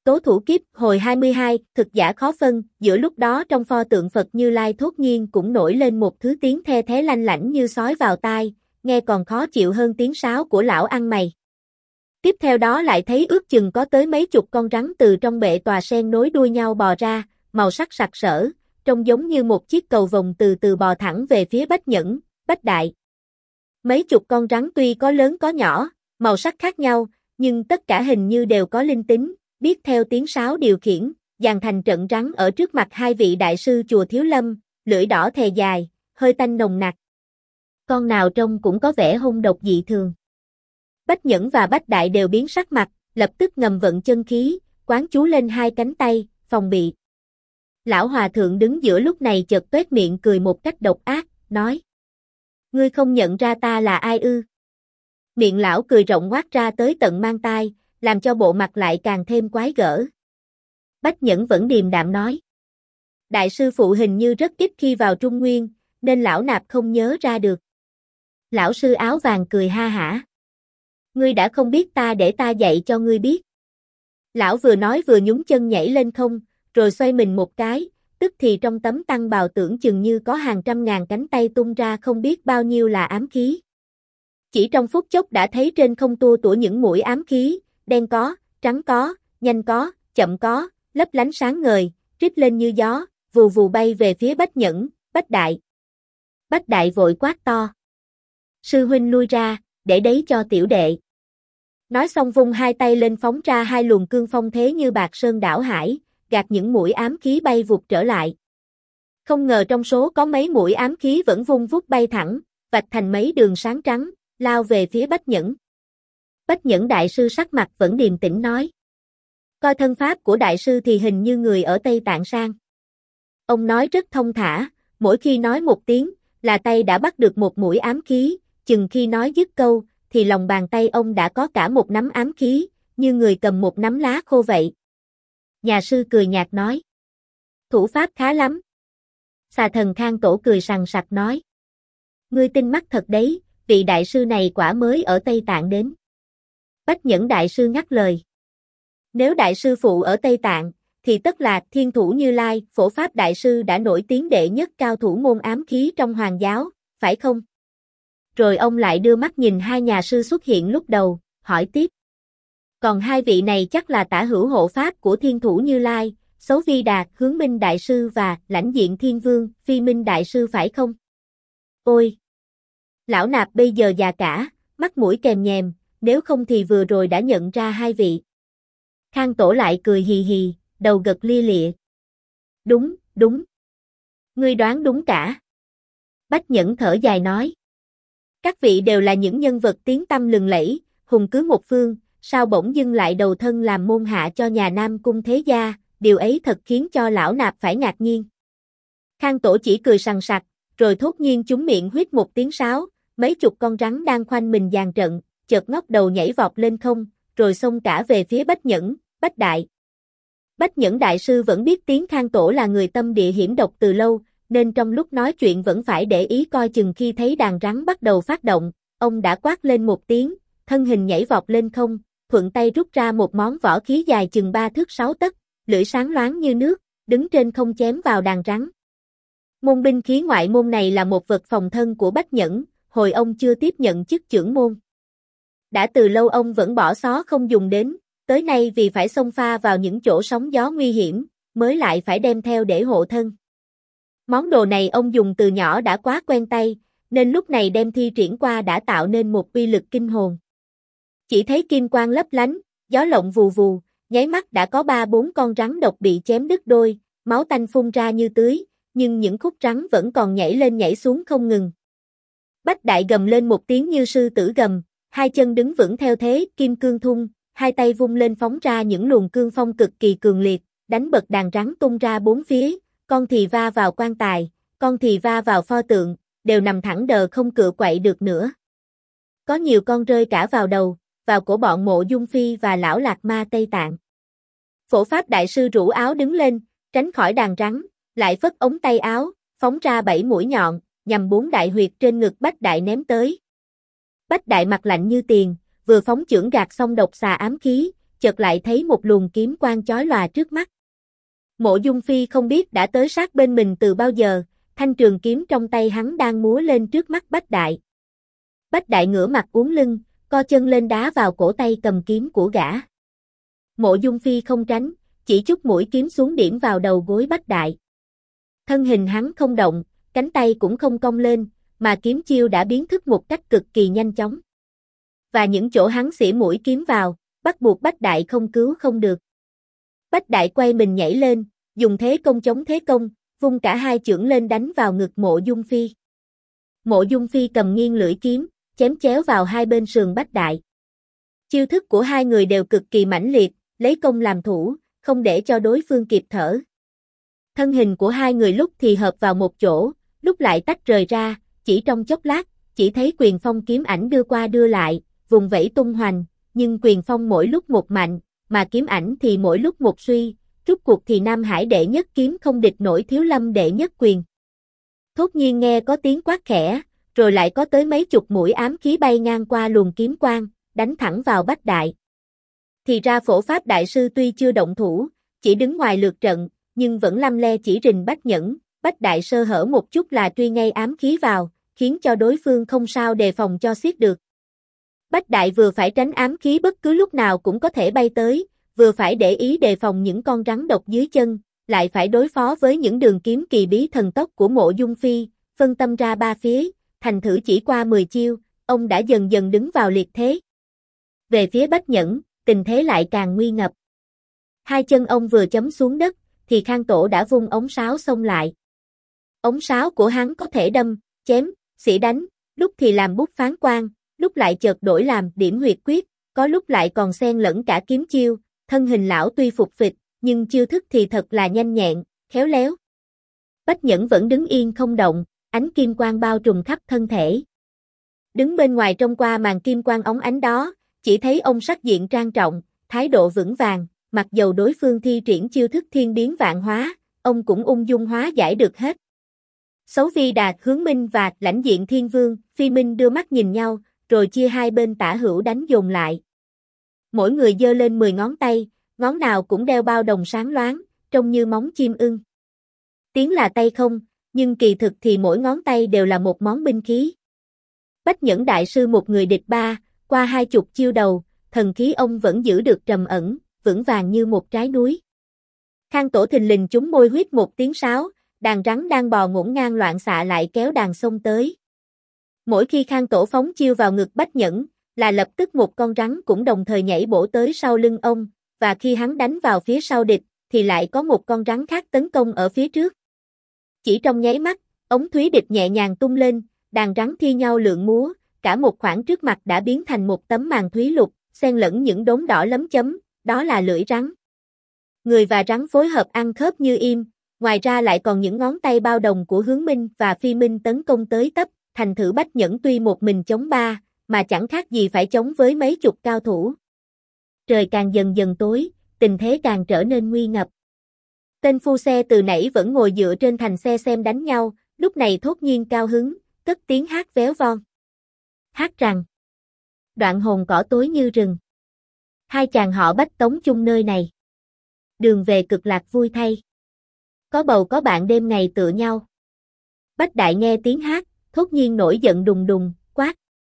Tố thủ kiếp, hồi 22, thực giả khó phân, giữa lúc đó trong pho tượng Phật Như Lai thốt nhiên cũng nổi lên một thứ tiếng the thé lanh lảnh như sói vào tai, nghe còn khó chịu hơn tiếng sáo của lão ăn mày. Tiếp theo đó lại thấy ước chừng có tới mấy chục con rắn từ trong bệ tòa sen nối đuôi nhau bò ra, màu sắc sặc sỡ, trông giống như một chiếc cầu vồng từ từ bò thẳng về phía Bách Nhẫn, Bách Đại. Mấy chục con rắn tuy có lớn có nhỏ, màu sắc khác nhau, nhưng tất cả hình như đều có linh tính, biết theo tiếng sáo điều khiển, dàn thành trận rắn ở trước mặt hai vị đại sư chùa Thiếu Lâm, lưỡi đỏ thè dài, hơi tanh nồng nặc. Con nào trông cũng có vẻ hung độc dị thường. Bách Nhẫn và Bách Đại đều biến sắc mặt, lập tức ngầm vận chân khí, quán chú lên hai cánh tay, phòng bị. Lão hòa thượng đứng giữa lúc này chợt toét miệng cười một cách độc ác, nói: Ngươi không nhận ra ta là ai ư? Miệng lão cười rộng ngoác ra tới tận mang tai, làm cho bộ mặt lại càng thêm quái gở. Bách Nhẫn vẫn điềm đạm nói: Đại sư phụ hình như rất ít khi vào Trung Nguyên, nên lão nạp không nhớ ra được. Lão sư áo vàng cười ha hả: Ngươi đã không biết ta để ta dạy cho ngươi biết. Lão vừa nói vừa nhún chân nhảy lên không, rồi xoay mình một cái, tức thì trong tấm tăng bào tưởng chừng như có hàng trăm ngàn cánh tay tung ra không biết bao nhiêu là ám khí. Chỉ trong phút chốc đã thấy trên không tua tủa những mũi ám khí, đen có, trắng có, nhanh có, chậm có, lấp lánh sáng ngời, rít lên như gió, vù vù bay về phía Bách Nhẫn, Bách Đại. Bách Đại vội quát to: Sư huynh lui ra, để đấy cho tiểu đệ. Nói xong vung hai tay lên phóng ra hai luồng cương phong thế như bạc sơn đảo hải, gạt những mũi ám khí bay vụt trở lại. Không ngờ trong số có mấy mũi ám khí vẫn vung vút bay thẳng, vạch thành mấy đường sáng trắng, lao về phía Bách Nhẫn. Bách Nhẫn đại sư sắc mặt vẫn điềm tĩnh nói: Coi thân pháp của đại sư thì hình như người ở Tây Tạng sang. Ông nói rất thông thả, mỗi khi nói một tiếng, là tay đã bắt được một mũi ám khí, chừng khi nói dứt câu, thì lòng bàn tay ông đã có cả một nắm ám khí, như người cầm một nắm lá khô vậy. Nhà sư cười nhạt nói: Thủ pháp khá lắm. Xà thần Khang Tổ cười sằng sặc nói: Ngươi tinh mắt thật đấy, vị đại sư này quả mới ở Tây Tạng đến. Bách Nhẫn đại sư ngắt lời: Nếu đại sư phụ ở Tây Tạng, thì tất là Thiên Thủ Như Lai, Phổ Pháp đại sư đã nổi tiếng đệ nhất cao thủ môn ám khí trong Hoàng giáo, phải không? Rồi ông lại đưa mắt nhìn hai nhà sư xuất hiện lúc đầu, hỏi tiếp: Còn hai vị này chắc là tả hữu hộ pháp của Thiên Thủ Như Lai, Xấu Vi Đạt, Hướng Minh đại sư và Lãnh Diện Thiên Vương, Phi Minh đại sư phải không? Ôi! Lão nạp bây giờ già cả, mắt mũi kèm nhèm, nếu không thì vừa rồi đã nhận ra hai vị. Khang Tổ lại cười hì hì, đầu gật lia lịa. Đúng, đúng. Ngươi đoán đúng cả. Bách Nhẫn thở dài nói: Các vị đều là những nhân vật tiếng tăm lừng lẫy, hùng cứ một phương, sao bỗng dưng lại đầu thân làm môn hạ cho nhà Nam Cung thế gia, điều ấy thật khiến cho lão nạp phải ngạc nhiên. Khang Tổ chỉ cười sằng sặc, rồi thốt nhiên trúng miệng huýt một tiếng sáo, mấy chục con rắn đang khoanh mình dàn trận, chợt ngóc đầu nhảy vọt lên không, rồi xông cả về phía Bách Nhẫn, Bách Đại. Bách Nhẫn đại sư vẫn biết tiếng Khang Tổ là người tâm địa hiểm độc từ lâu, nên trong lúc nói chuyện vẫn phải để ý coi chừng. Khi thấy đàn rắn bắt đầu phát động, ông đã quát lên một tiếng, thân hình nhảy vọt lên không, thuận tay rút ra một món võ khí dài chừng 3 thước 6 tấc, lưỡi sáng loáng như nước, đứng trên không chém vào đàn rắn. Môn binh khí ngoại môn này là một vật phòng thân của Bách Nhẫn, hồi ông chưa tiếp nhận chức trưởng môn. Đã từ lâu ông vẫn bỏ xó không dùng đến, tới nay vì phải xông pha vào những chỗ sóng gió nguy hiểm, mới lại phải đem theo để hộ thân. Món đồ này ông dùng từ nhỏ đã quá quen tay, nên lúc này đem thi triển qua đã tạo nên một uy lực kinh hồn. Chỉ thấy kim quang lấp lánh, gió lộng vù vù, nháy mắt đã có 3-4 con rắn độc bị chém đứt đôi, máu tanh phun ra như tưới, nhưng những khúc rắn vẫn còn nhảy lên nhảy xuống không ngừng. Bách Đại gầm lên một tiếng như sư tử gầm, hai chân đứng vững theo thế kim cương thung, hai tay vung lên phóng ra những luồng cương phong cực kỳ cường liệt, đánh bật đàn rắn tung ra bốn phía, con thì va vào quan tài, con thì va vào pho tượng, đều nằm thẳng đờ không cựa quậy được nữa. Có nhiều con rơi cả vào đầu, vào cổ bọn Mộ Dung Phi và lão Lạc Ma Tây Tạng. Phổ Pháp đại sư rũ áo đứng lên, tránh khỏi đàn rắn, lại phất ống tay áo, phóng ra 7 mũi nhọn, nhằm 4 đại huyệt trên ngực Bách Đại ném tới. Bách Đại mặt lạnh như tiền, vừa phóng chưởng gạt xong độc xà ám khí, chợt lại thấy một luồng kiếm quang chói lòa trước mắt. Mộ Dung Phi không biết đã tới sát bên mình từ bao giờ, thanh trường kiếm trong tay hắn đang múa lên trước mắt Bách Đại. Bách Đại ngửa mặt uốn lưng, co chân lên đá vào cổ tay cầm kiếm của gã. Mộ Dung Phi không tránh, chỉ chút mũi kiếm xuống điểm vào đầu gối Bách Đại. Thân hình hắn không động, cánh tay cũng không cong lên, mà kiếm chiêu đã biến thức một cách cực kỳ nhanh chóng. Và những chỗ hắn xỉa mũi kiếm vào, bắt buộc Bách Đại không cứu không được. Bách Đại quay mình nhảy lên, dùng thế công chống thế công, vung cả hai chưởng lên đánh vào ngực Mộ Dung Phi. Mộ Dung Phi cầm nghiêng lưỡi kiếm, chém chéo vào hai bên sườn Bách Đại. Chiêu thức của hai người đều cực kỳ mãnh liệt, lấy công làm thủ, không để cho đối phương kịp thở. Thân hình của hai người lúc thì hợp vào một chỗ, lúc lại tách rời ra, chỉ trong chốc lát, chỉ thấy quyền phong kiếm ảnh đưa qua đưa lại, vùng vẫy tung hoành, nhưng quyền phong mỗi lúc một mạnh, mà kiếm ảnh thì mỗi lúc một suy, rút cuộc thì Nam Hải đệ nhất kiếm không địch nổi Thiếu Lâm đệ nhất quyền. Thốt nhiên nghe có tiếng quát khẽ, rồi lại có tới mấy chục mũi ám khí bay ngang qua luồng kiếm quang, đánh thẳng vào Bách Đại. Thì ra Phổ Pháp Đại Sư tuy chưa động thủ, chỉ đứng ngoài lượt trận, nhưng vẫn lăm le chỉ rình Bách Nhẫn, Bách Đại sơ hở một chút là truy ngay ám khí vào, khiến cho đối phương không sao đề phòng cho xiết được. Bách Đại vừa phải tránh ám khí bất cứ lúc nào cũng có thể bay tới, vừa phải để ý đề phòng những con rắn độc dưới chân, lại phải đối phó với những đường kiếm kỳ bí thần tốc của Mộ Dung Phi, phân tâm ra ba phía, thành thử chỉ qua 10 chiêu, ông đã dần dần đứng vào liệt thế. Về phía Bách Nhẫn, tình thế lại càng nguy ngập. Hai chân ông vừa chấm xuống đất, thì Khang Tổ đã vung ống sáo xông lại. Ống sáo của hắn có thể đâm, chém, xỉ đánh, lúc thì làm bút phán quan, lúc lại chợt đổi làm điểm huyệt quyết, có lúc lại còn xen lẫn cả kiếm chiêu, thân hình lão tuy phục phịch, nhưng chiêu thức thì thật là nhanh nhẹn, khéo léo. Bách Nhẫn vẫn đứng yên không động, ánh kim quang bao trùm khắp thân thể. Đứng bên ngoài trông qua màn kim quang óng ánh đó, chỉ thấy ông sắc diện trang trọng, thái độ vững vàng, mặc dầu đối phương thi triển chiêu thức thiên biến vạn hóa, ông cũng ung dung hóa giải được hết. Xấu Vi Đà, Hướng Minh và Lãnh Diện Thiên Vương, Phi Minh đưa mắt nhìn nhau, rồi chia hai bên tả hữu đánh dồn lại. Mỗi người giơ lên 10 ngón tay, ngón nào cũng đeo bao đồng sáng loáng, trông như móng chim ưng. Tiếng là tay không, nhưng kỳ thực thì mỗi ngón tay đều là một món binh khí. Bách Nhẫn Đại Sư một người địch ba, qua 20 chiêu đầu, thần khí ông vẫn giữ được trầm ẩn, vững vàng như một trái núi. Khang Tổ thình lình trúng môi huýt một tiếng sáo, đàn rắn đang bò ngổn ngang loạn xạ lại kéo đàn xông tới. Mỗi khi Khang Tổ phóng chiêu vào ngực Bách Nhẫn, là lập tức một con rắn cũng đồng thời nhảy bổ tới sau lưng ông, và khi hắn đánh vào phía sau địch, thì lại có một con rắn khác tấn công ở phía trước. Chỉ trong nháy mắt, ống thúy địch nhẹ nhàng tung lên, đàn rắn thi nhau lượn múa, cả một khoảng trước mặt đã biến thành một tấm màn thúy lục, xen lẫn những đốm đỏ lấm chấm, đó là lưỡi rắn. Người và rắn phối hợp ăn khớp như im, ngoài ra lại còn những ngón tay bao đồng của Hướng Minh và Phi Minh tấn công tới tấp, thành thử Bách Nhẫn tuy một mình chống ba, mà chẳng khác gì phải chống với mấy chục cao thủ. Trời càng dần dần tối, tình thế càng trở nên nguy ngập. Tên phu xe từ nãy vẫn ngồi dựa trên thành xe xem đánh nhau, lúc này thốt nhiên cao hứng, cất tiếng hát véo von. Hát rằng: đoạn hồn cỏ tối như rừng, hai chàng họ Bách tống chung nơi này, đường về cực lạc vui thay, có bầu có bạn đêm ngày tựa nhau. Bách Đại nghe tiếng hát, thốt nhiên nổi giận đùng đùng, quát: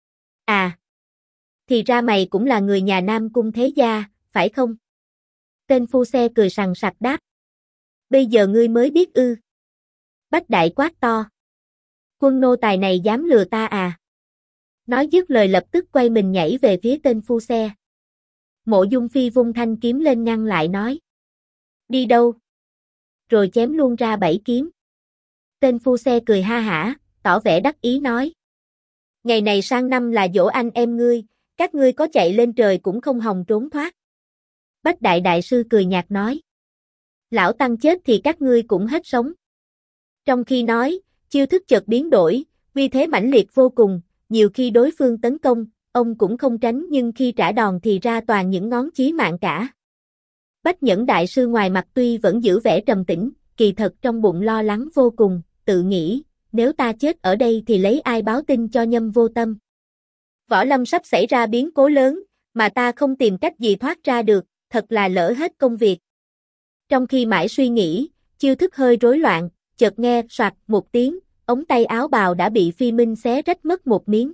à, thì ra mày cũng là người nhà Nam Cung thế gia, phải không? Tên phu xe cười sằng sặc đáp: bây giờ ngươi mới biết ư? Bách Đại quát to: quân nô tài này dám lừa ta à? Nói dứt lời lập tức quay mình nhảy về phía tên phu xe. Mộ Dung Phi vung thanh kiếm lên ngăn lại nói: đi đâu? Rồi chém luôn ra 7 kiếm. Tên phu xe cười ha hả, tỏ vẻ đắc ý nói: ngày này sang năm là giỗ anh em ngươi, các ngươi có chạy lên trời cũng không hòng trốn thoát. Bách Đại Đại Sư cười nhạt nói: lão tăng chết thì các ngươi cũng hết sống. Trong khi nói, chiêu thức chợt biến đổi, vì thế mãnh liệt vô cùng, nhiều khi đối phương tấn công, ông cũng không tránh, nhưng khi trả đòn thì ra toàn những ngón chí mạng cả. Bách Nhẫn Đại Sư ngoài mặt tuy vẫn giữ vẻ trầm tĩnh, kỳ thật trong bụng lo lắng vô cùng, tự nghĩ, nếu ta chết ở đây thì lấy ai báo tin cho Nhâm Vô Tâm. Võ lâm sắp xảy ra biến cố lớn, mà ta không tìm cách gì thoát ra được, thật là lỡ hết công việc. Trong khi mãi suy nghĩ, chiêu thức hơi rối loạn, chợt nghe soạt một tiếng, ống tay áo bào đã bị Phi Minh xé rách mất một miếng.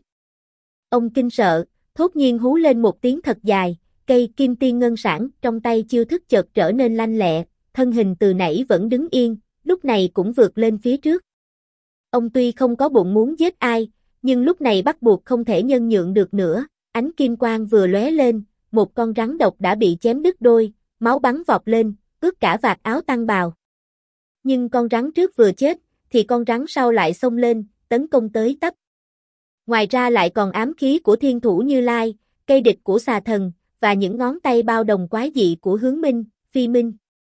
Ông kinh sợ, thốt nhiên hú lên một tiếng thật dài, cây kim tiên ngân sản trong tay chiêu thức chợt trở nên lanh lẹ, thân hình từ nãy vẫn đứng yên, lúc này cũng vượt lên phía trước. Ông tuy không có bụng muốn giết ai, nhưng lúc này bắt buộc không thể nhân nhượng được nữa, ánh kim quang vừa lóe lên, một con rắn độc đã bị chém đứt đôi, máu bắn vọt lên, ướt cả vạt áo tăng bào. Nhưng con rắn trước vừa chết, thì con rắn sau lại xông lên, tấn công tới tấp. Ngoài ra lại còn ám khí của Thiên Thủ Như Lai, cây địch của xà thần, và những ngón tay bao đồng quái dị của Hướng Minh, Phi Minh.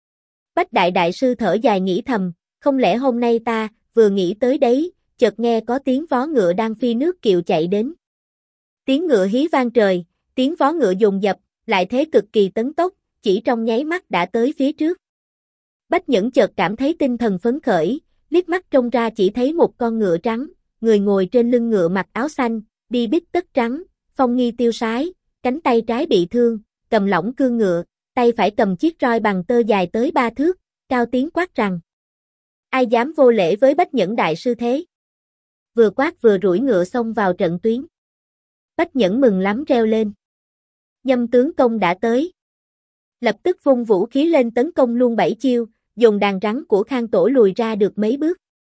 Bách Đại Đại Sư thở dài nghĩ thầm, không lẽ hôm nay ta, vừa nghĩ tới đấy, chợt nghe có tiếng vó ngựa đang phi nước kiệu chạy đến. Tiếng ngựa hí vang trời, tiếng vó ngựa dồn dập, lại thế cực kỳ tấn tốc, chỉ trong nháy mắt đã tới phía trước. Bách Nhẫn chợt cảm thấy tinh thần phấn khởi, liếc mắt trông ra chỉ thấy một con ngựa trắng, người ngồi trên lưng ngựa mặc áo xanh, đi bít tất trắng, phong nghi tiêu sái, cánh tay trái bị thương, cầm lỏng cương ngựa, tay phải cầm chiếc roi bằng tơ dài tới 3 thước, cao tiếng quát rằng: ai dám vô lễ với Bách Nhẫn đại sư thế? Vừa quát vừa rủi ngựa xông vào trận tuyến. Bách Nhẫn mừng lắm reo lên: Nhâm tướng công đã tới. Lập tức vung vũ khí lên tấn công luôn 7 chiêu, dùng đàn rắn của Khang Tổ lùi ra được mấy bước.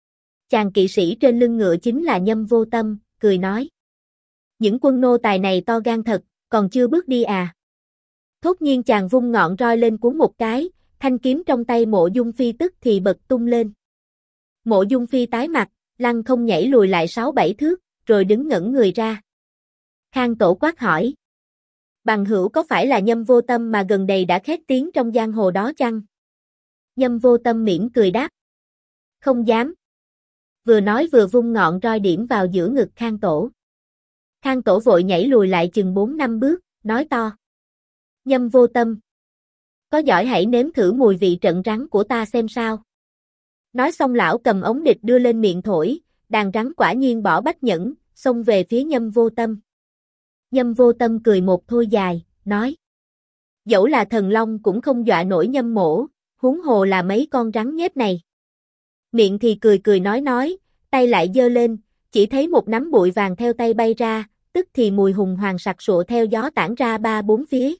Chàng kỵ sĩ trên lưng ngựa chính là Nhâm Vô Tâm, cười nói: những quân nô tài này to gan thật, còn chưa bước đi à? Thốt nhiên chàng vung ngọn roi lên cuốn một cái, thanh kiếm trong tay Mộ Dung Phi tức thì bật tung lên. Mộ Dung Phi tái mặt, lăng không nhảy lùi lại 6-7 thước, rồi đứng ngẩn người ra. Khang Tổ quát hỏi: bằng hữu có phải là Nhâm Vô Tâm mà gần đây đã khét tiếng trong giang hồ đó chăng? Nhâm Vô Tâm mỉm cười đáp: không dám. Vừa nói vừa vung ngọn roi điểm vào giữa ngực Khang Tổ. Khang Tổ vội nhảy lùi lại chừng 4-5 bước, nói to: Nhâm Vô Tâm, có giỏi hãy nếm thử mùi vị trận rắn của ta xem sao. Nói xong lão cầm ống địch đưa lên miệng thổi, đàn rắn quả nhiên bỏ Bách Nhẫn, xông về phía Nhâm Vô Tâm. Nhâm Vô Tâm cười một thôi dài, nói: dẫu là thần long cũng không dọa nổi Nhâm mỗ, huống hồ là mấy con rắn nhép này. Miệng thì cười cười nói, tay lại giơ lên, chỉ thấy một nắm bụi vàng theo tay bay ra, tức thì mùi hùng hoàng sặc sụa theo gió tản ra 3-4 phía.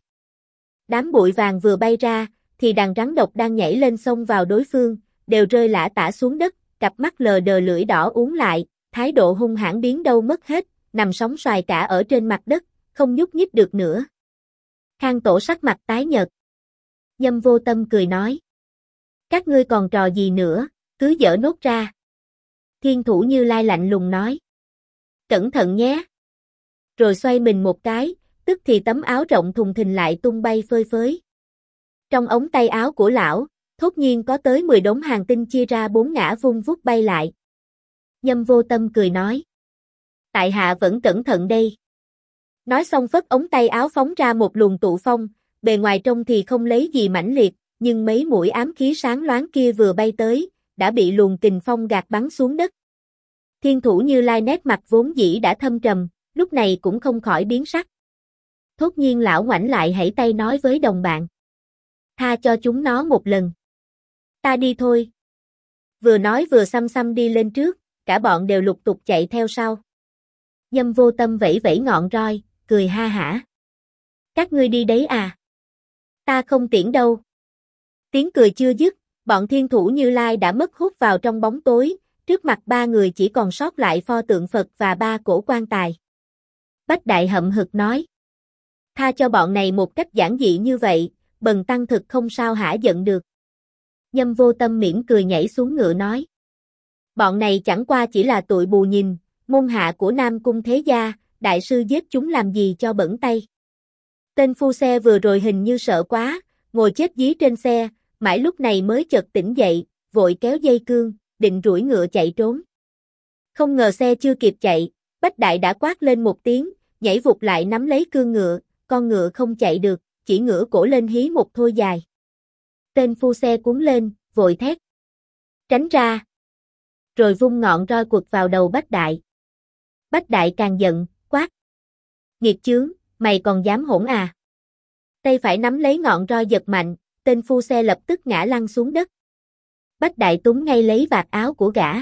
Đám bụi vàng vừa bay ra, thì đàn rắn độc đang nhảy lên xông vào đối phương, đều rơi lả tả xuống đất, cặp mắt lờ đờ lưỡi đỏ uốn lại, thái độ hung hãn biến đâu mất hết, nằm sóng xoài cả ở trên mặt đất, không nhúc nhích được nữa. Khang Tổ sắc mặt tái nhợt. Nhâm Vô Tâm cười nói: các ngươi còn trò gì nữa, cứ dở nốt ra. Thiên Thủ Như Lai lạnh lùng nói: cẩn thận nhé. Rồi xoay mình một cái, tức thì tấm áo rộng thùng thình lại tung bay phơi phới. Trong ống tay áo của lão, thốt nhiên có tới 10 đống hàng tinh chia ra 4 ngã vung vút bay lại. Nhâm Vô Tâm cười nói: tại hạ vẫn cẩn thận đây. Nói xong phất ống tay áo phóng ra một luồng tụ phong, bề ngoài trông thì không lấy gì mãnh liệt, nhưng mấy mũi ám khí sáng loáng kia vừa bay tới, đã bị luồng kình phong gạt bắn xuống đất. Thiên Thủ Như Lai nét mặt vốn dĩ đã thâm trầm, lúc này cũng không khỏi biến sắc. Thốt nhiên lão ngoảnh lại hãy tay nói với đồng bạn: tha cho chúng nó một lần. Ta đi thôi. Vừa nói vừa xăm xăm đi lên trước, cả bọn đều lục tục chạy theo sau. Nhâm Vô Tâm vẫy vẫy ngọn roi, cười ha hả. Các ngươi đi đấy à? Ta không tiễn đâu. Tiếng cười chưa dứt, bọn Thiên Thủ Như Lai đã mất hút vào trong bóng tối, trước mặt ba người chỉ còn sót lại pho tượng Phật và 3 cổ quan tài. Bách Đại hậm hực nói: tha cho bọn này một cách giản dị như vậy, bần tăng thực không sao hả giận được. Nhâm Vô Tâm mỉm cười nhảy xuống ngựa nói: bọn này chẳng qua chỉ là tụi bù nhìn, môn hạ của Nam Cung Thế Gia, đại sư giết chúng làm gì cho bẩn tay. Tên phu xe vừa rồi hình như sợ quá, ngồi chết dí trên xe, mãi lúc này mới chợt tỉnh dậy, vội kéo dây cương, định rủi ngựa chạy trốn. Không ngờ xe chưa kịp chạy, Bách Đại đã quát lên một tiếng, nhảy vụt lại nắm lấy cương ngựa, con ngựa không chạy được, chỉ ngửa cổ lên hí một thôi dài. Tên phu xe cuống lên, vội thét: tránh ra! Rồi vung ngọn roi quật vào đầu Bách Đại. Bách Đại càng giận, quát: nghiệt chướng, mày còn dám hỗn à? Tay phải nắm lấy ngọn roi giật mạnh, tên phu xe lập tức ngã lăn xuống đất. Bách Đại túm ngay lấy vạt áo của gã.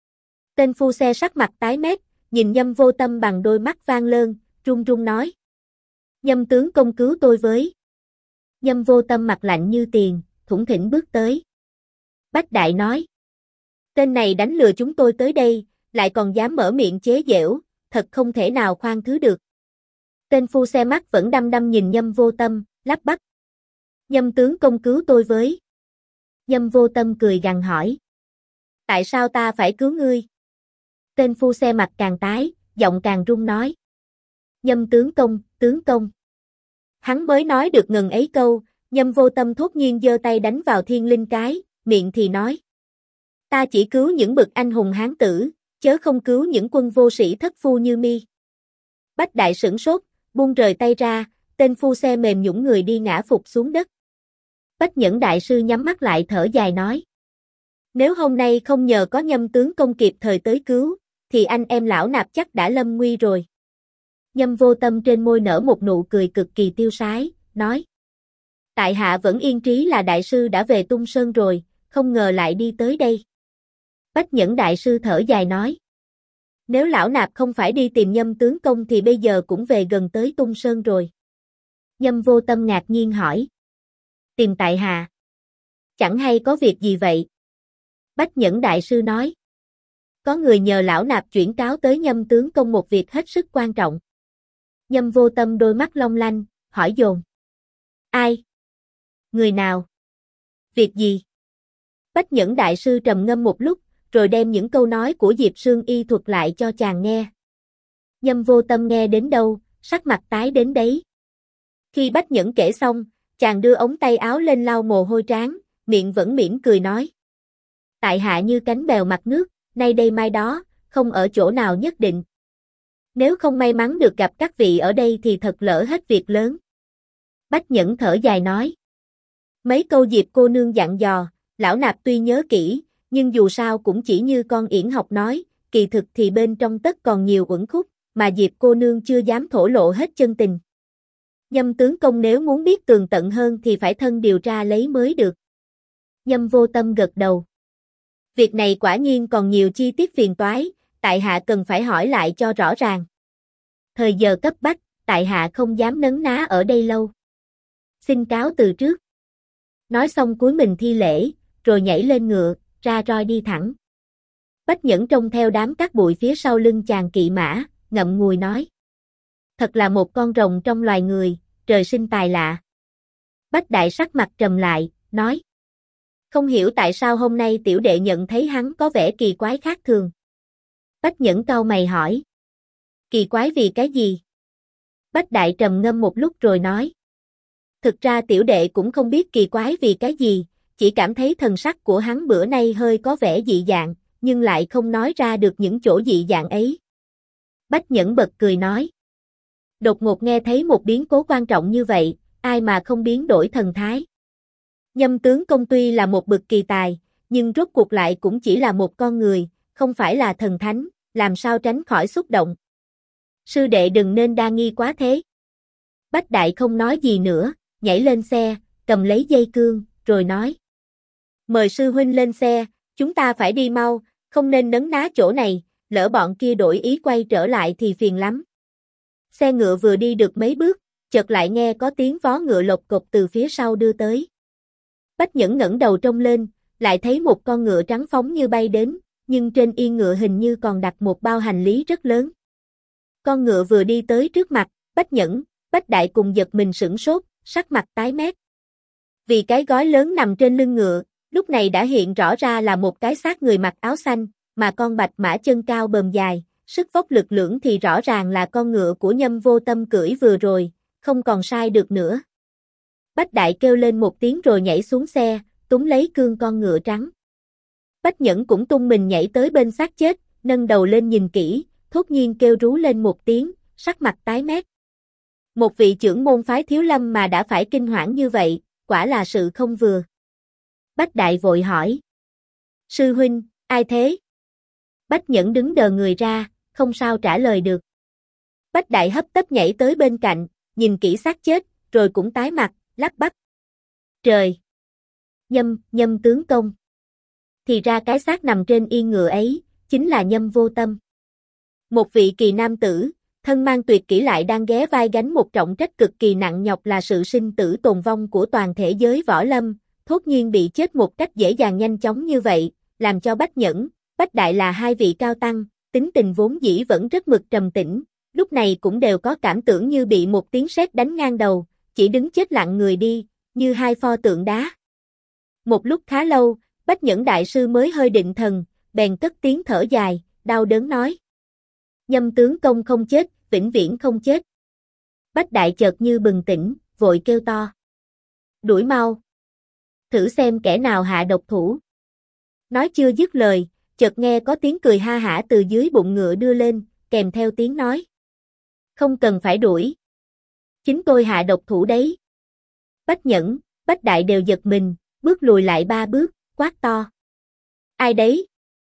Tên phu xe sắc mặt tái mét, nhìn Nhâm Vô Tâm bằng đôi mắt vang lơn, run run nói. Nhâm tướng công cứu tôi với. Nhâm Vô Tâm mặt lạnh như tiền, thủng thỉnh bước tới. Bách Đại nói. Tên này đánh lừa chúng tôi tới đây, lại còn dám mở miệng chế giễu, thật không thể nào khoan thứ được. Tên phu xe mắt vẫn đăm đăm nhìn Nhâm Vô Tâm, lắp bắp. Nhâm tướng công cứu tôi với. Nhâm Vô Tâm cười gằn hỏi. Tại sao ta phải cứu ngươi? Tên phu xe mặt càng tái, giọng càng run nói. Nhâm tướng công. Hắn mới nói được ngần ấy câu, Nhâm Vô Tâm thốt nhiên giơ tay đánh vào thiên linh cái, miệng thì nói. Ta chỉ cứu những bậc anh hùng hán tử, chớ không cứu những quân vô sĩ thất phu như mi. Bách Đại sửng sốt, buông rời tay ra, tên phu xe mềm nhũn người đi ngã phục xuống đất. Bách Nhẫn đại sư nhắm mắt lại thở dài nói. Nếu hôm nay không nhờ có Nhâm tướng công kịp thời tới cứu, thì anh em lão nạp chắc đã lâm nguy rồi. Nhâm Vô Tâm trên môi nở một nụ cười cực kỳ tiêu sái, nói. Tại hạ vẫn yên trí là đại sư đã về Tung Sơn rồi, không ngờ lại đi tới đây. Bách Nhẫn đại sư thở dài nói. Nếu lão nạp không phải đi tìm Nhâm tướng công thì bây giờ cũng về gần tới Tung Sơn rồi. Nhâm Vô Tâm ngạc nhiên hỏi. Tìm tại hạ. Chẳng hay có việc gì vậy? Bách Nhẫn đại sư nói. Có người nhờ lão nạp chuyển cáo tới Nhâm tướng công một việc hết sức quan trọng. Nhâm Vô Tâm đôi mắt long lanh, hỏi dồn. Ai? Người nào? Việc gì? Bách Nhẫn đại sư trầm ngâm một lúc, rồi đem những câu nói của Diệp Sương Y thuật lại cho chàng nghe. Nhâm Vô Tâm nghe đến đâu, sắc mặt tái đến đấy. Khi Bách Nhẫn kể xong, chàng đưa ống tay áo lên lau mồ hôi trán, miệng vẫn mỉm cười nói. Tại hạ như cánh bèo mặt nước, nay đây mai đó, không ở chỗ nào nhất định. Nếu không may mắn được gặp các vị ở đây thì thật lỡ hết việc lớn. Bách Nhẫn thở dài nói. Mấy câu Diệp cô nương dặn dò, lão nạp tuy nhớ kỹ, nhưng dù sao cũng chỉ như con yển học nói, kỳ thực thì bên trong tất còn nhiều uẩn khúc, mà Diệp cô nương chưa dám thổ lộ hết chân tình. Nhâm tướng công nếu muốn biết tường tận hơn thì phải thân điều tra lấy mới được. Nhâm Vô Tâm gật đầu. Việc này quả nhiên còn nhiều chi tiết phiền toái, tại hạ cần phải hỏi lại cho rõ ràng. Thời giờ cấp bách, tại hạ không dám nấn ná ở đây lâu. Xin cáo từ trước. Nói xong cúi mình thi lễ, rồi nhảy lên ngựa, ra roi đi thẳng. Bách Nhẫn trông theo đám cát bụi phía sau lưng chàng kỵ mã, ngậm ngùi nói. Thật là một con rồng trong loài người, trời sinh tài lạ. Bách Đại sắc mặt trầm lại, nói. Không hiểu tại sao hôm nay tiểu đệ nhận thấy hắn có vẻ kỳ quái khác thường. Bách Nhẫn cau mày hỏi. Kỳ quái vì cái gì? Bách Đại trầm ngâm một lúc rồi nói. Thực ra tiểu đệ cũng không biết kỳ quái vì cái gì, chỉ cảm thấy thần sắc của hắn bữa nay hơi có vẻ dị dạng, nhưng lại không nói ra được những chỗ dị dạng ấy. Bách Nhẫn bật cười nói. Đột ngột nghe thấy một biến cố quan trọng như vậy, ai mà không biến đổi thần thái. Nhâm tướng công tuy là một bậc kỳ tài, nhưng rốt cuộc lại cũng chỉ là một con người, không phải là thần thánh, làm sao tránh khỏi xúc động. Sư đệ đừng nên đa nghi quá thế. Bách Đại không nói gì nữa, nhảy lên xe, cầm lấy dây cương, rồi nói. Mời sư huynh lên xe, chúng ta phải đi mau, không nên nấn ná chỗ này, lỡ bọn kia đổi ý quay trở lại thì phiền lắm. Xe ngựa vừa đi được mấy bước, chợt lại nghe có tiếng vó ngựa lộc cộc từ phía sau đưa tới. Bách Nhẫn ngẩng đầu trông lên, lại thấy một con ngựa trắng phóng như bay đến, nhưng trên yên ngựa hình như còn đặt một bao hành lý rất lớn. Con ngựa vừa đi tới trước mặt, Bách Nhẫn, Bách Đại cùng giật mình sửng sốt, sắc mặt tái mét. Vì cái gói lớn nằm trên lưng ngựa, lúc này đã hiện rõ ra là một cái xác người mặc áo xanh, mà con bạch mã chân cao bờm dài, sức vóc lực lưỡng thì rõ ràng là con ngựa của Nhâm Vô Tâm cưỡi vừa rồi, không còn sai được nữa. Bách Đại kêu lên một tiếng rồi nhảy xuống xe, túm lấy cương con ngựa trắng. Bách Nhẫn cũng tung mình nhảy tới bên xác chết, nâng đầu lên nhìn kỹ, thốt nhiên kêu rú lên một tiếng, sắc mặt tái mét. Một vị trưởng môn phái Thiếu Lâm mà đã phải kinh hoảng như vậy, quả là sự không vừa. Bách Đại vội hỏi. Sư huynh, ai thế? Bách Nhẫn đứng đờ người ra, không sao trả lời được. Bách Đại hấp tấp nhảy tới bên cạnh, nhìn kỹ xác chết, rồi cũng tái mặt, lắp bắp. Trời! Nhâm tướng công. Thì ra cái xác nằm trên yên ngựa ấy, chính là Nhâm Vô Tâm. Một vị kỳ nam tử, thân mang tuyệt kỹ lại đang ghé vai gánh một trọng trách cực kỳ nặng nhọc là sự sinh tử tồn vong của toàn thể giới võ lâm, thốt nhiên bị chết một cách dễ dàng nhanh chóng như vậy, làm cho Bách Nhẫn, Bách Đại là hai vị cao tăng, tính tình vốn dĩ vẫn rất mực trầm tĩnh, lúc này cũng đều có cảm tưởng như bị một tiếng sét đánh ngang đầu, chỉ đứng chết lặng người đi, như hai pho tượng đá. Một lúc khá lâu, Bách Nhẫn đại sư mới hơi định thần, bèn cất tiếng thở dài, đau đớn nói. Nhâm tướng công không chết, vĩnh viễn không chết. Bách Đại chợt như bừng tỉnh, vội kêu to. Đuổi mau. Thử xem kẻ nào hạ độc thủ. Nói chưa dứt lời, chợt nghe có tiếng cười ha hả từ dưới bụng ngựa đưa lên, kèm theo tiếng nói. Không cần phải đuổi. Chính tôi hạ độc thủ đấy. Bách Nhẫn, Bách Đại đều giật mình, bước lùi lại 3 bước, quát to. Ai đấy?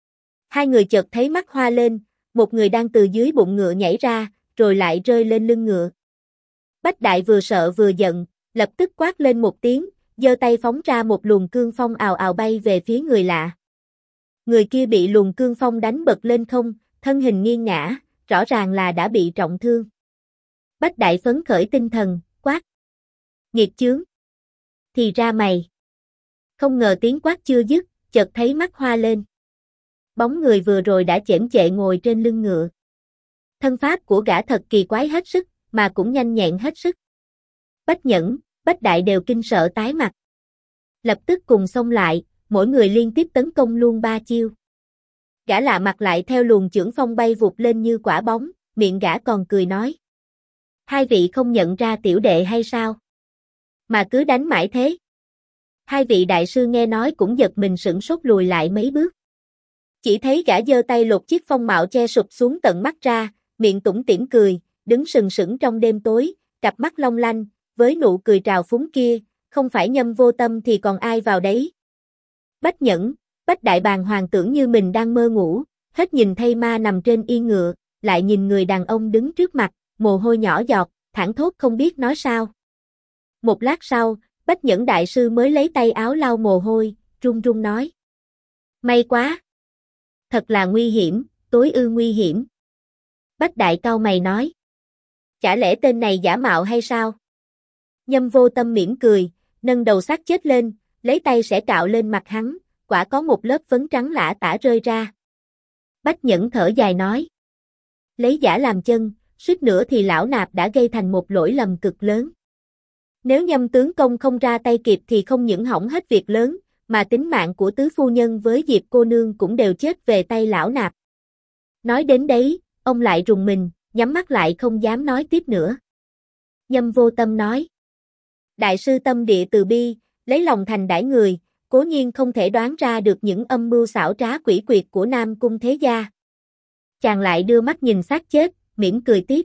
Hai người chợt thấy mắt hoa lên, một người đang từ dưới bụng ngựa nhảy ra, rồi lại rơi lên lưng ngựa. Bách Đại vừa sợ vừa giận, lập tức quát lên một tiếng, giơ tay phóng ra một luồng cương phong ào ào bay về phía người lạ. Người kia bị luồng cương phong đánh bật lên không, thân hình nghiêng ngã, rõ ràng là đã bị trọng thương. Bách Đại phấn khởi tinh thần, quát. Nghiệt chướng! Thì ra mày! Không ngờ tiếng quát chưa dứt, chợt thấy mắt hoa lên. Bóng người vừa rồi đã chễm chệ ngồi trên lưng ngựa. Thân pháp của gã thật kỳ quái hết sức, mà cũng nhanh nhẹn hết sức. Bách Nhẫn, Bách Đại đều kinh sợ tái mặt. Lập tức cùng xông lại, mỗi người liên tiếp tấn công luôn 3 chiêu. Gã lạ mặt lại theo luồng chưởng phong bay vụt lên như quả bóng, miệng gã còn cười nói. Hai vị không nhận ra tiểu đệ hay sao? Mà cứ đánh mãi thế. Hai vị đại sư nghe nói cũng giật mình sửng sốt lùi lại mấy bước. Chỉ thấy gã giơ tay lột chiếc phong mạo che sụp xuống tận mắt ra, miệng tủm tỉm cười, đứng sừng sững trong đêm tối, cặp mắt long lanh, với nụ cười trào phúng kia, không phải Nhâm Vô Tâm thì còn ai vào đấy. Bách Nhẫn, Bách Đại bàng hoàng tưởng như mình đang mơ ngủ, hết nhìn thây ma nằm trên yên ngựa, lại nhìn người đàn ông đứng trước mặt, mồ hôi nhỏ giọt, thảng thốt không biết nói sao. Một lát sau, Bách Nhẫn đại sư mới lấy tay áo lau mồ hôi, run run nói. May quá! Thật là nguy hiểm, tối ư nguy hiểm. Bách Đại cau mày nói. Chả lẽ tên này giả mạo hay sao? Nhâm Vô Tâm mỉm cười, nâng đầu xác chết lên, lấy tay sẽ cạo lên mặt hắn, quả có một lớp phấn trắng lả tả rơi ra. Bách Nhẫn thở dài nói. Lấy giả làm chân, suýt nữa thì lão nạp đã gây thành một lỗi lầm cực lớn. Nếu Nhâm tướng công không ra tay kịp thì không những hỏng hết việc lớn, mà tính mạng của tứ phu nhân với Diệp cô nương cũng đều chết về tay lão nạp. Nói đến đấy, ông lại rùng mình, nhắm mắt lại không dám nói tiếp nữa. Nhâm Vô Tâm nói. Đại sư tâm địa từ bi, lấy lòng thành đãi người, cố nhiên không thể đoán ra được những âm mưu xảo trá quỷ quyệt của Nam Cung thế gia. Chàng lại đưa mắt nhìn xác chết, mỉm cười tiếp.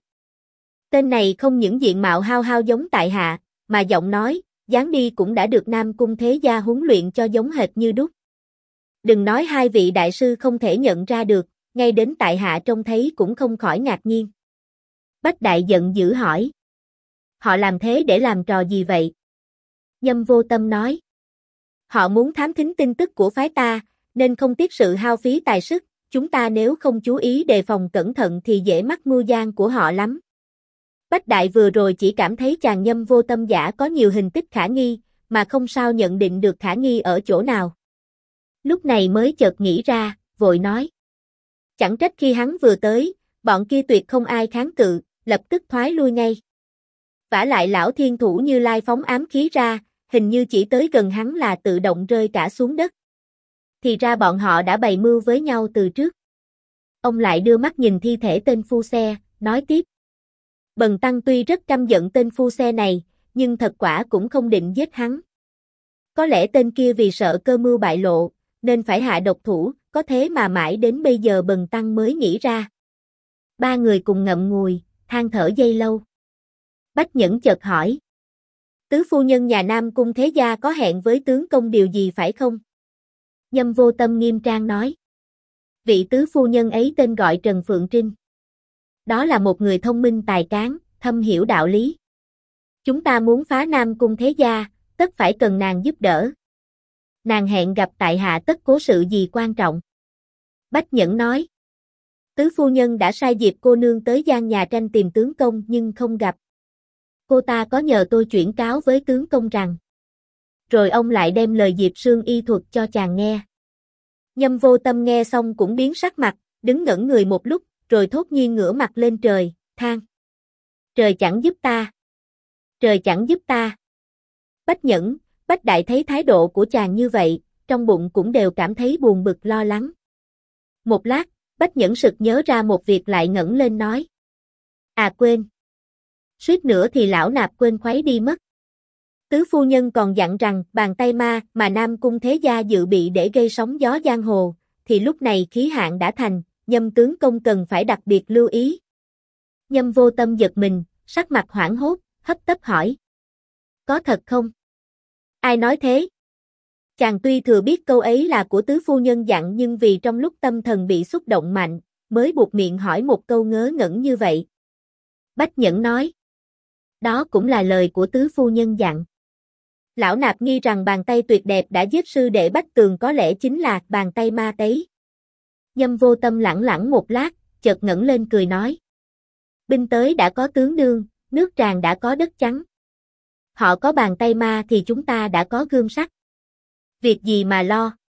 Tên này không những diện mạo hao hao giống tại hạ, mà giọng nói, dáng đi cũng đã được Nam Cung thế gia huấn luyện cho giống hệt như đúc. Đừng nói hai vị đại sư không thể nhận ra được, ngay đến tại hạ trông thấy cũng không khỏi ngạc nhiên. Bách Đại giận dữ hỏi. Họ làm thế để làm trò gì vậy? Nhâm Vô Tâm nói. Họ muốn thám thính tin tức của phái ta, nên không tiếc sự hao phí tài sức, chúng ta nếu không chú ý đề phòng cẩn thận thì dễ mắc mưu gian của họ lắm. Bách Đại vừa rồi chỉ cảm thấy chàng Nhâm Vô Tâm giả có nhiều hình tích khả nghi, mà không sao nhận định được khả nghi ở chỗ nào. Lúc này mới chợt nghĩ ra, vội nói. Chẳng trách khi hắn vừa tới, bọn kia tuyệt không ai kháng cự, lập tức thoái lui ngay. Vả lại lão thiên thủ Như Lai phóng ám khí ra, hình như chỉ tới gần hắn là tự động rơi cả xuống đất. Thì ra bọn họ đã bày mưu với nhau từ trước. Ông lại đưa mắt nhìn thi thể tên phu xe, nói tiếp. Bần tăng tuy rất căm giận tên phu xe này, nhưng thật quả cũng không định giết hắn. Có lẽ tên kia vì sợ cơ mưu bại lộ, nên phải hạ độc thủ, có thế mà mãi đến bây giờ bần tăng mới nghĩ ra. Ba người cùng ngậm ngùi, than thở giây lâu. Bách Nhẫn chợt hỏi. Tứ phu nhân nhà Nam Cung thế gia có hẹn với tướng công điều gì phải không? Nhâm Vô Tâm nghiêm trang nói. Vị tứ phu nhân ấy tên gọi Trần Phượng Trinh. Đó là một người thông minh tài cán, thâm hiểu đạo lý. Chúng ta muốn phá Nam Cung thế gia, tất phải cần nàng giúp đỡ. Nàng hẹn gặp tại hạ tất cố sự gì quan trọng. Bách Nhẫn nói. Tứ phu nhân đã sai Diệp cô nương tới Giang nhà tranh tìm tướng công nhưng không gặp. Cô ta có nhờ tôi chuyển cáo với tướng công rằng. Rồi ông lại đem lời Diệp Sương y thuật cho chàng nghe. Nhâm Vô Tâm nghe xong cũng biến sắc mặt, đứng ngẩn người một lúc, rồi thốt nhiên ngửa mặt lên trời, than. Trời chẳng giúp ta. Trời chẳng giúp ta. Bách Nhẫn, Bách Đại thấy thái độ của chàng như vậy, trong bụng cũng đều cảm thấy buồn bực lo lắng. Một lát, Bách Nhẫn sực nhớ ra một việc lại ngẩng lên nói. À quên. Suýt nữa thì lão nạp quên khuấy đi mất. Tứ phu nhân còn dặn rằng bàn tay ma mà Nam Cung thế gia dự bị để gây sóng gió giang hồ, thì lúc này khí hạn đã thành, Nhâm tướng công cần phải đặc biệt lưu ý. Nhâm Vô Tâm giật mình, sắc mặt hoảng hốt, hấp tấp hỏi. Có thật không? Ai nói thế? Chàng tuy thừa biết câu ấy là của tứ phu nhân dặn nhưng vì trong lúc tâm thần bị xúc động mạnh, mới buộc miệng hỏi một câu ngớ ngẩn như vậy. Bách Nhẫn nói. Đó cũng là lời của tứ phu nhân dặn. Lão nạp nghi rằng bàn tay tuyệt đẹp đã giết sư đệ Bách Tường có lẽ chính là bàn tay ma tấy. Nhâm Vô Tâm lẳng lặng một lát, chợt ngẩng lên cười nói. Binh tới đã có tướng đương, nước tràn đã có đất trắng. Họ có bàn tay ma thì chúng ta đã có gươm sắt. Việc gì mà lo?